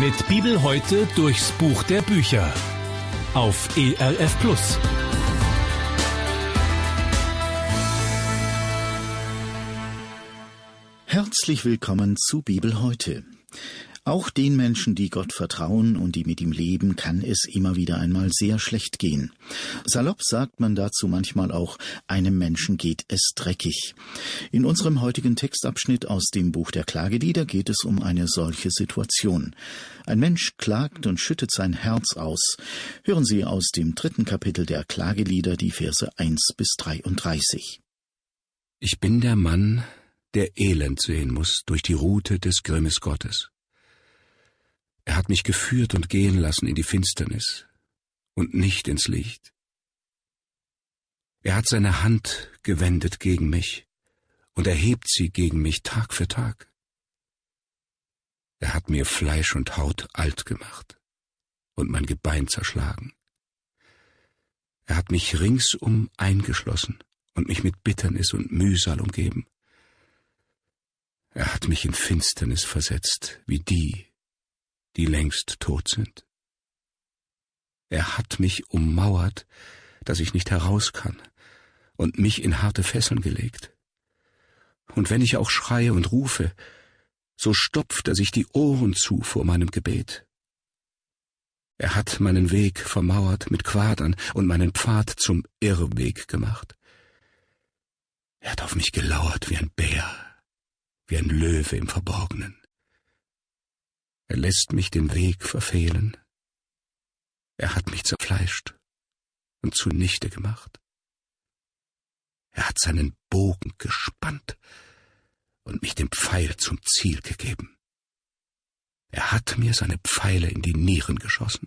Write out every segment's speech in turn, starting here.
Mit Bibel heute durchs Buch der Bücher. Auf ERF Plus. Herzlich willkommen zu Bibel heute. Auch den Menschen, die Gott vertrauen und die mit ihm leben, kann es immer wieder einmal sehr schlecht gehen. Salopp sagt man dazu manchmal auch, einem Menschen geht es dreckig. In unserem heutigen Textabschnitt aus dem Buch der Klagelieder geht es um eine solche Situation. Ein Mensch klagt und schüttet sein Herz aus. Hören Sie aus dem 3. Kapitel der Klagelieder die Verse 1 bis 33. Ich bin der Mann, der Elend sehen muss durch die Rute des Grimmes Gottes. Er hat mich geführt und gehen lassen in die Finsternis und nicht ins Licht. Er hat seine Hand gewendet gegen mich und erhebt sie gegen mich Tag für Tag. Er hat mir Fleisch und Haut alt gemacht und mein Gebein zerschlagen. Er hat mich ringsum eingeschlossen und mich mit Bitternis und Mühsal umgeben. Er hat mich in Finsternis versetzt, wie die längst tot sind. Er hat mich ummauert, dass ich nicht heraus kann, und mich in harte Fesseln gelegt. Und wenn ich auch schreie und rufe, so stopft er sich die Ohren zu vor meinem Gebet. Er hat meinen Weg vermauert mit Quadern und meinen Pfad zum Irrweg gemacht. Er hat auf mich gelauert wie ein Bär, wie ein Löwe im Verborgenen. Er lässt mich den Weg verfehlen. Er hat mich zerfleischt und zunichte gemacht. Er hat seinen Bogen gespannt und mich dem Pfeil zum Ziel gegeben. Er hat mir seine Pfeile in die Nieren geschossen.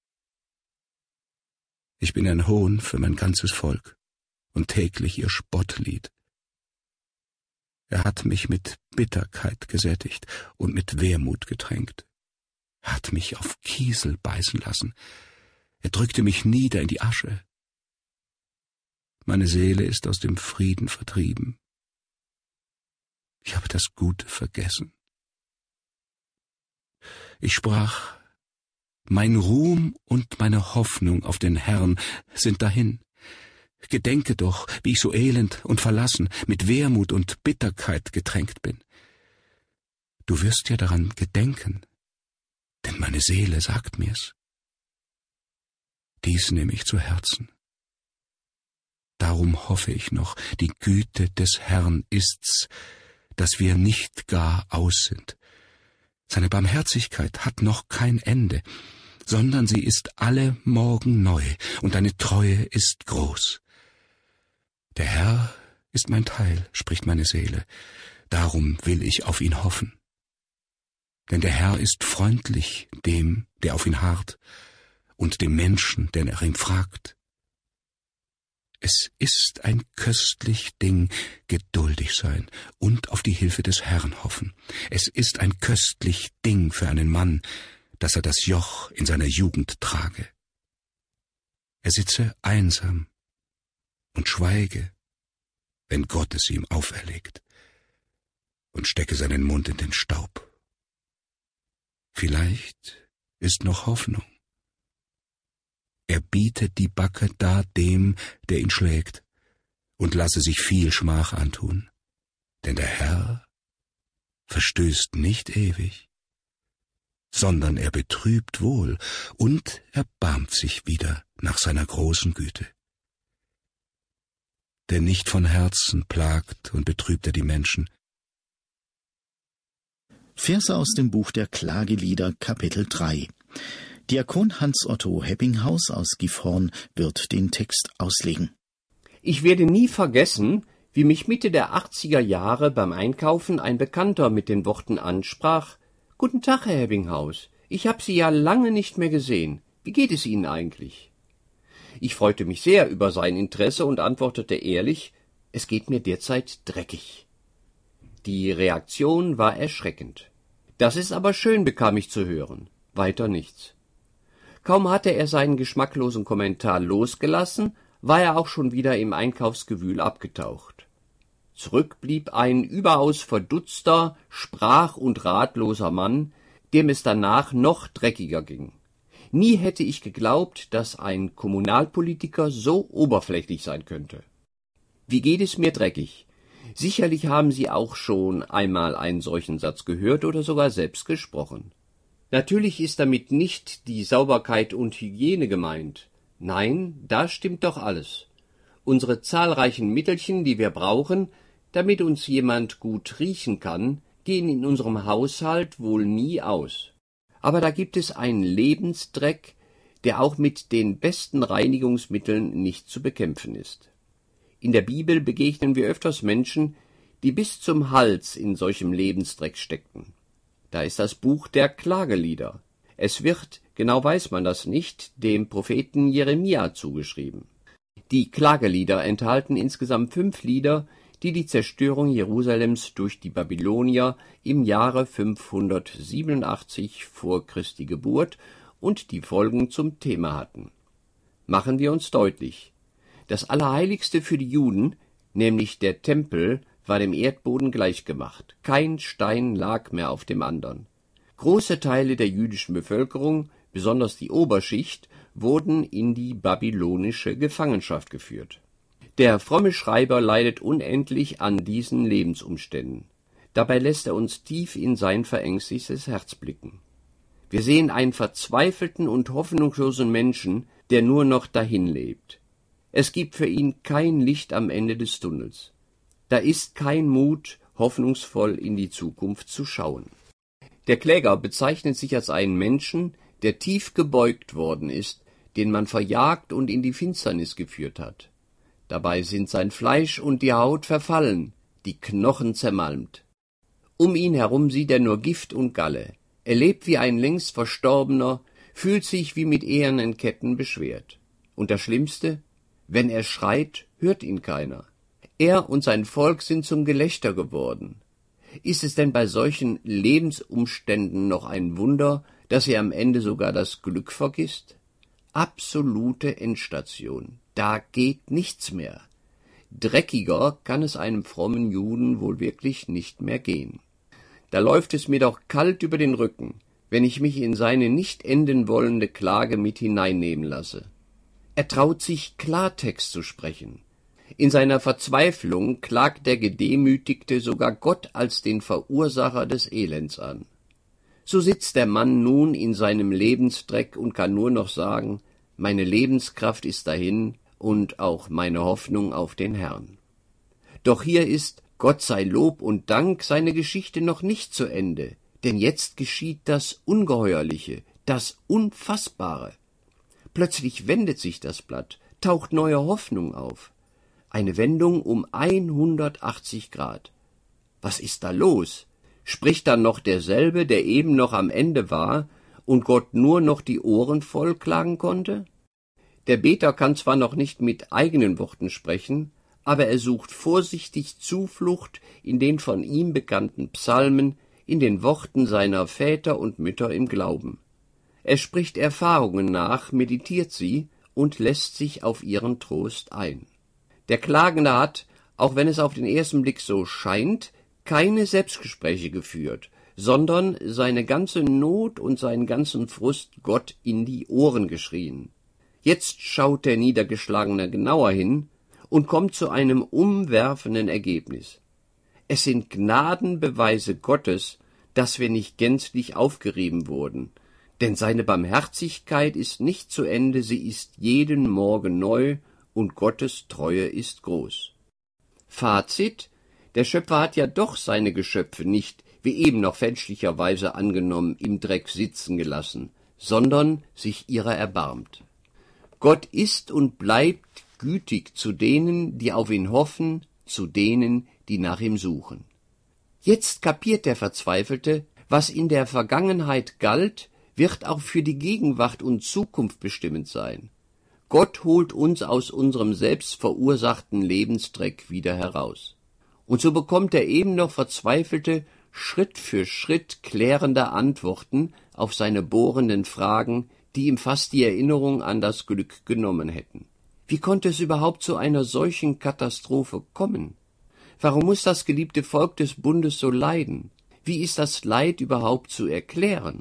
Ich bin ein Hohn für mein ganzes Volk und täglich ihr Spottlied. Er hat mich mit Bitterkeit gesättigt und mit Wehmut getränkt. Er hat mich auf Kiesel beißen lassen. Er drückte mich nieder in die Asche. Meine Seele ist aus dem Frieden vertrieben. Ich habe das Gute vergessen. Ich sprach, mein Ruhm und meine Hoffnung auf den Herrn sind dahin. Gedenke doch, wie ich so elend und verlassen, mit Wehmut und Bitterkeit getränkt bin. Du wirst ja daran gedenken, denn meine Seele sagt mir's. Dies nehme ich zu Herzen. Darum hoffe ich noch, die Güte des Herrn ist's, dass wir nicht gar aus sind. Seine Barmherzigkeit hat noch kein Ende, sondern sie ist alle Morgen neu, und deine Treue ist groß. Der Herr ist mein Teil, spricht meine Seele, darum will ich auf ihn hoffen. Denn der Herr ist freundlich dem, der auf ihn harrt, und dem Menschen, der nach ihm fragt. Es ist ein köstlich Ding, geduldig sein und auf die Hilfe des Herrn hoffen. Es ist ein köstlich Ding für einen Mann, dass er das Joch in seiner Jugend trage. Er sitze einsam und schweige, wenn Gott es ihm auferlegt, und stecke seinen Mund in den Staub. Vielleicht ist noch Hoffnung. Er bietet die Backe dar dem, der ihn schlägt, und lasse sich viel Schmach antun, denn der Herr verstößt nicht ewig, sondern er betrübt wohl und erbarmt sich wieder nach seiner großen Güte. Denn nicht von Herzen plagt und betrübt er die Menschen. Verse aus dem Buch der Klagelieder, Kapitel 3. Diakon Hans-Otto Heppinghaus aus Gifhorn wird den Text auslegen. Ich werde nie vergessen, wie mich Mitte der 80er Jahre beim Einkaufen ein Bekannter mit den Worten ansprach: »Guten Tag, Herr Heppinghaus, ich habe Sie ja lange nicht mehr gesehen. Wie geht es Ihnen eigentlich?« Ich freute mich sehr über sein Interesse und antwortete ehrlich: »Es geht mir derzeit dreckig.« Die Reaktion war erschreckend. »Das ist aber schön«, bekam ich zu hören. Weiter nichts. Kaum hatte er seinen geschmacklosen Kommentar losgelassen, war er auch schon wieder im Einkaufsgewühl abgetaucht. Zurück blieb ein überaus verdutzter, sprach- und ratloser Mann, dem es danach noch dreckiger ging. Nie hätte ich geglaubt, dass ein Kommunalpolitiker so oberflächlich sein könnte. Wie geht es mir dreckig? Sicherlich haben Sie auch schon einmal einen solchen Satz gehört oder sogar selbst gesprochen. Natürlich ist damit nicht die Sauberkeit und Hygiene gemeint. Nein, da stimmt doch alles. Unsere zahlreichen Mittelchen, die wir brauchen, damit uns jemand gut riechen kann, gehen in unserem Haushalt wohl nie aus. Aber da gibt es einen Lebensdreck, der auch mit den besten Reinigungsmitteln nicht zu bekämpfen ist. In der Bibel begegnen wir öfters Menschen, die bis zum Hals in solchem Lebensdreck steckten. Da ist das Buch der Klagelieder. Es wird, genau weiß man das nicht, dem Propheten Jeremia zugeschrieben. Die Klagelieder enthalten insgesamt 5 Lieder, die die Zerstörung Jerusalems durch die Babylonier im Jahre 587 vor Christi Geburt und die Folgen zum Thema hatten. Machen wir uns deutlich: Das Allerheiligste für die Juden, nämlich der Tempel, war dem Erdboden gleichgemacht. Kein Stein lag mehr auf dem anderen. Große Teile der jüdischen Bevölkerung, besonders die Oberschicht, wurden in die babylonische Gefangenschaft geführt. Der fromme Schreiber leidet unendlich an diesen Lebensumständen. Dabei lässt er uns tief in sein verängstigtes Herz blicken. Wir sehen einen verzweifelten und hoffnungslosen Menschen, der nur noch dahin lebt. Es gibt für ihn kein Licht am Ende des Tunnels. Da ist kein Mut, hoffnungsvoll in die Zukunft zu schauen. Der Kläger bezeichnet sich als einen Menschen, der tief gebeugt worden ist, den man verjagt und in die Finsternis geführt hat. Dabei sind sein Fleisch und die Haut verfallen, die Knochen zermalmt. Um ihn herum sieht er nur Gift und Galle. Er lebt wie ein längst Verstorbener, fühlt sich wie mit ehernen Ketten beschwert. Und das Schlimmste: Wenn er schreit, hört ihn keiner. Er und sein Volk sind zum Gelächter geworden. Ist es denn bei solchen Lebensumständen noch ein Wunder, dass er am Ende sogar das Glück vergisst? Absolute Endstation. Da geht nichts mehr. Dreckiger kann es einem frommen Juden wohl wirklich nicht mehr gehen. Da läuft es mir doch kalt über den Rücken, wenn ich mich in seine nicht enden wollende Klage mit hineinnehmen lasse. Er traut sich, Klartext zu sprechen. In seiner Verzweiflung klagt der Gedemütigte sogar Gott als den Verursacher des Elends an. So sitzt der Mann nun in seinem Lebensdreck und kann nur noch sagen: Meine Lebenskraft ist dahin und auch meine Hoffnung auf den Herrn. Doch hier ist, Gott sei Lob und Dank, seine Geschichte noch nicht zu Ende, denn jetzt geschieht das Ungeheuerliche, das Unfassbare. Plötzlich wendet sich das Blatt, taucht neue Hoffnung auf. Eine Wendung um 180 Grad. Was ist da los? Spricht dann noch derselbe, der eben noch am Ende war und Gott nur noch die Ohren voll klagen konnte? Der Beter kann zwar noch nicht mit eigenen Worten sprechen, aber er sucht vorsichtig Zuflucht in den von ihm bekannten Psalmen, in den Worten seiner Väter und Mütter im Glauben. Er spricht Erfahrungen nach, meditiert sie und lässt sich auf ihren Trost ein. Der Klagende hat, auch wenn es auf den ersten Blick so scheint, keine Selbstgespräche geführt, sondern seine ganze Not und seinen ganzen Frust Gott in die Ohren geschrien. Jetzt schaut der Niedergeschlagene genauer hin und kommt zu einem umwerfenden Ergebnis. Es sind Gnadenbeweise Gottes, dass wir nicht gänzlich aufgerieben wurden, denn seine Barmherzigkeit ist nicht zu Ende, sie ist jeden Morgen neu, und Gottes Treue ist groß. Fazit: Der Schöpfer hat ja doch seine Geschöpfe nicht, wie eben noch fälschlicherweise angenommen, im Dreck sitzen gelassen, sondern sich ihrer erbarmt. Gott ist und bleibt gütig zu denen, die auf ihn hoffen, zu denen, die nach ihm suchen. Jetzt kapiert der Verzweifelte, was in der Vergangenheit galt, wird auch für die Gegenwart und Zukunft bestimmend sein. Gott holt uns aus unserem selbst verursachten Lebensdreck wieder heraus. Und so bekommt der eben noch Verzweifelte Schritt für Schritt klärende Antworten auf seine bohrenden Fragen, die ihm fast die Erinnerung an das Glück genommen hätten. Wie konnte es überhaupt zu einer solchen Katastrophe kommen? Warum muss das geliebte Volk des Bundes so leiden? Wie ist das Leid überhaupt zu erklären?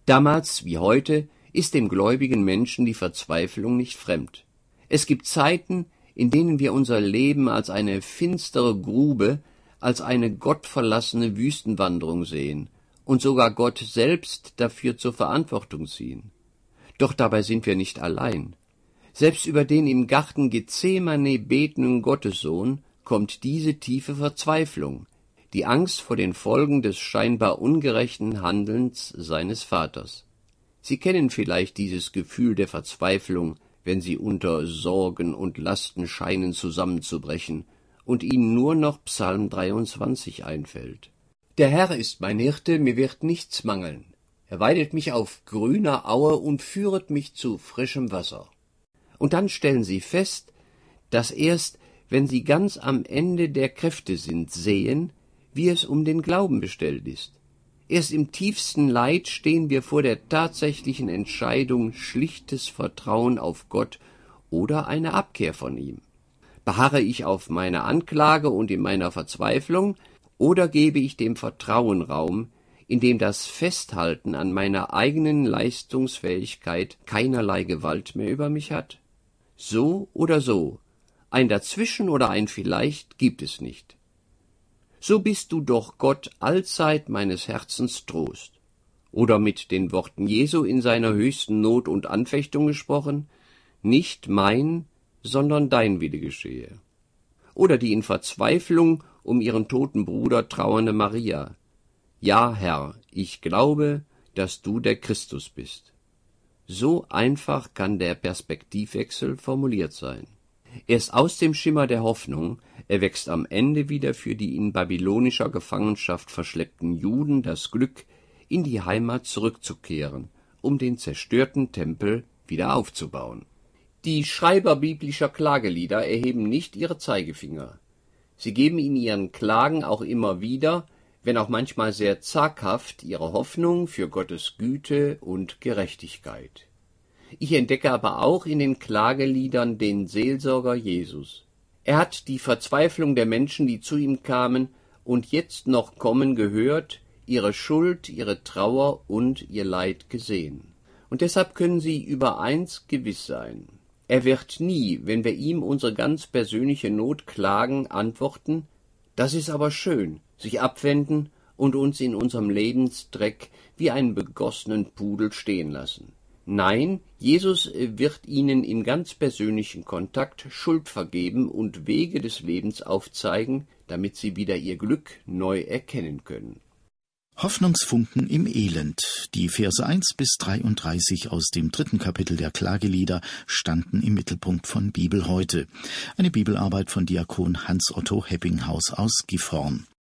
Damals wie heute ist dem gläubigen Menschen die Verzweiflung nicht fremd. Es gibt Zeiten, in denen wir unser Leben als eine finstere Grube, als eine gottverlassene Wüstenwanderung sehen und sogar Gott selbst dafür zur Verantwortung ziehen. Doch dabei sind wir nicht allein. Selbst über den im Garten Gethsemane betenden Gottessohn kommt diese tiefe Verzweiflung, die Angst vor den Folgen des scheinbar ungerechten Handelns seines Vaters. Sie kennen vielleicht dieses Gefühl der Verzweiflung, wenn Sie unter Sorgen und Lasten scheinen zusammenzubrechen und Ihnen nur noch Psalm 23 einfällt. Der Herr ist mein Hirte, mir wird nichts mangeln. Er weidet mich auf grüner Aue und führet mich zu frischem Wasser. Und dann stellen Sie fest, dass erst, wenn Sie ganz am Ende der Kräfte sind, sehen, wie es um den Glauben bestellt ist. Erst im tiefsten Leid stehen wir vor der tatsächlichen Entscheidung, schlichtes Vertrauen auf Gott oder eine Abkehr von ihm. Beharre ich auf meiner Anklage und in meiner Verzweiflung, oder gebe ich dem Vertrauen Raum, indem das Festhalten an meiner eigenen Leistungsfähigkeit keinerlei Gewalt mehr über mich hat? So oder so, ein Dazwischen oder ein Vielleicht gibt es nicht. So bist du doch Gott allzeit meines Herzens Trost. Oder mit den Worten Jesu in seiner höchsten Not und Anfechtung gesprochen, nicht mein, sondern dein Wille geschehe. Oder die in Verzweiflung um ihren toten Bruder trauernde Maria. Ja, Herr, ich glaube, dass du der Christus bist. So einfach kann der Perspektivwechsel formuliert sein. Erst aus dem Schimmer der Hoffnung erwächst am Ende wieder für die in babylonischer Gefangenschaft verschleppten Juden das Glück, in die Heimat zurückzukehren, um den zerstörten Tempel wieder aufzubauen. Die Schreiber biblischer Klagelieder erheben nicht ihre Zeigefinger. Sie geben in ihren Klagen auch immer wieder, wenn auch manchmal sehr zaghaft, ihre Hoffnung für Gottes Güte und Gerechtigkeit. Ich entdecke aber auch in den Klageliedern den Seelsorger Jesus. Er hat die Verzweiflung der Menschen, die zu ihm kamen und jetzt noch kommen, gehört, ihre Schuld, ihre Trauer und ihr Leid gesehen. Und deshalb können sie über eins gewiss sein: Er wird nie, wenn wir ihm unsere ganz persönliche Not klagen, antworten: Das ist aber schön, sich abwenden und uns in unserem Lebensdreck wie einen begossenen Pudel stehen lassen. Nein, Jesus wird ihnen im ganz persönlichen Kontakt Schuld vergeben und Wege des Lebens aufzeigen, damit sie wieder ihr Glück neu erkennen können. Hoffnungsfunken im Elend. Die Verse 1 bis 33 aus dem 3. Kapitel der Klagelieder standen im Mittelpunkt von Bibel heute. Eine Bibelarbeit von Diakon Hans Otto Hebbinghaus aus Gifhorn.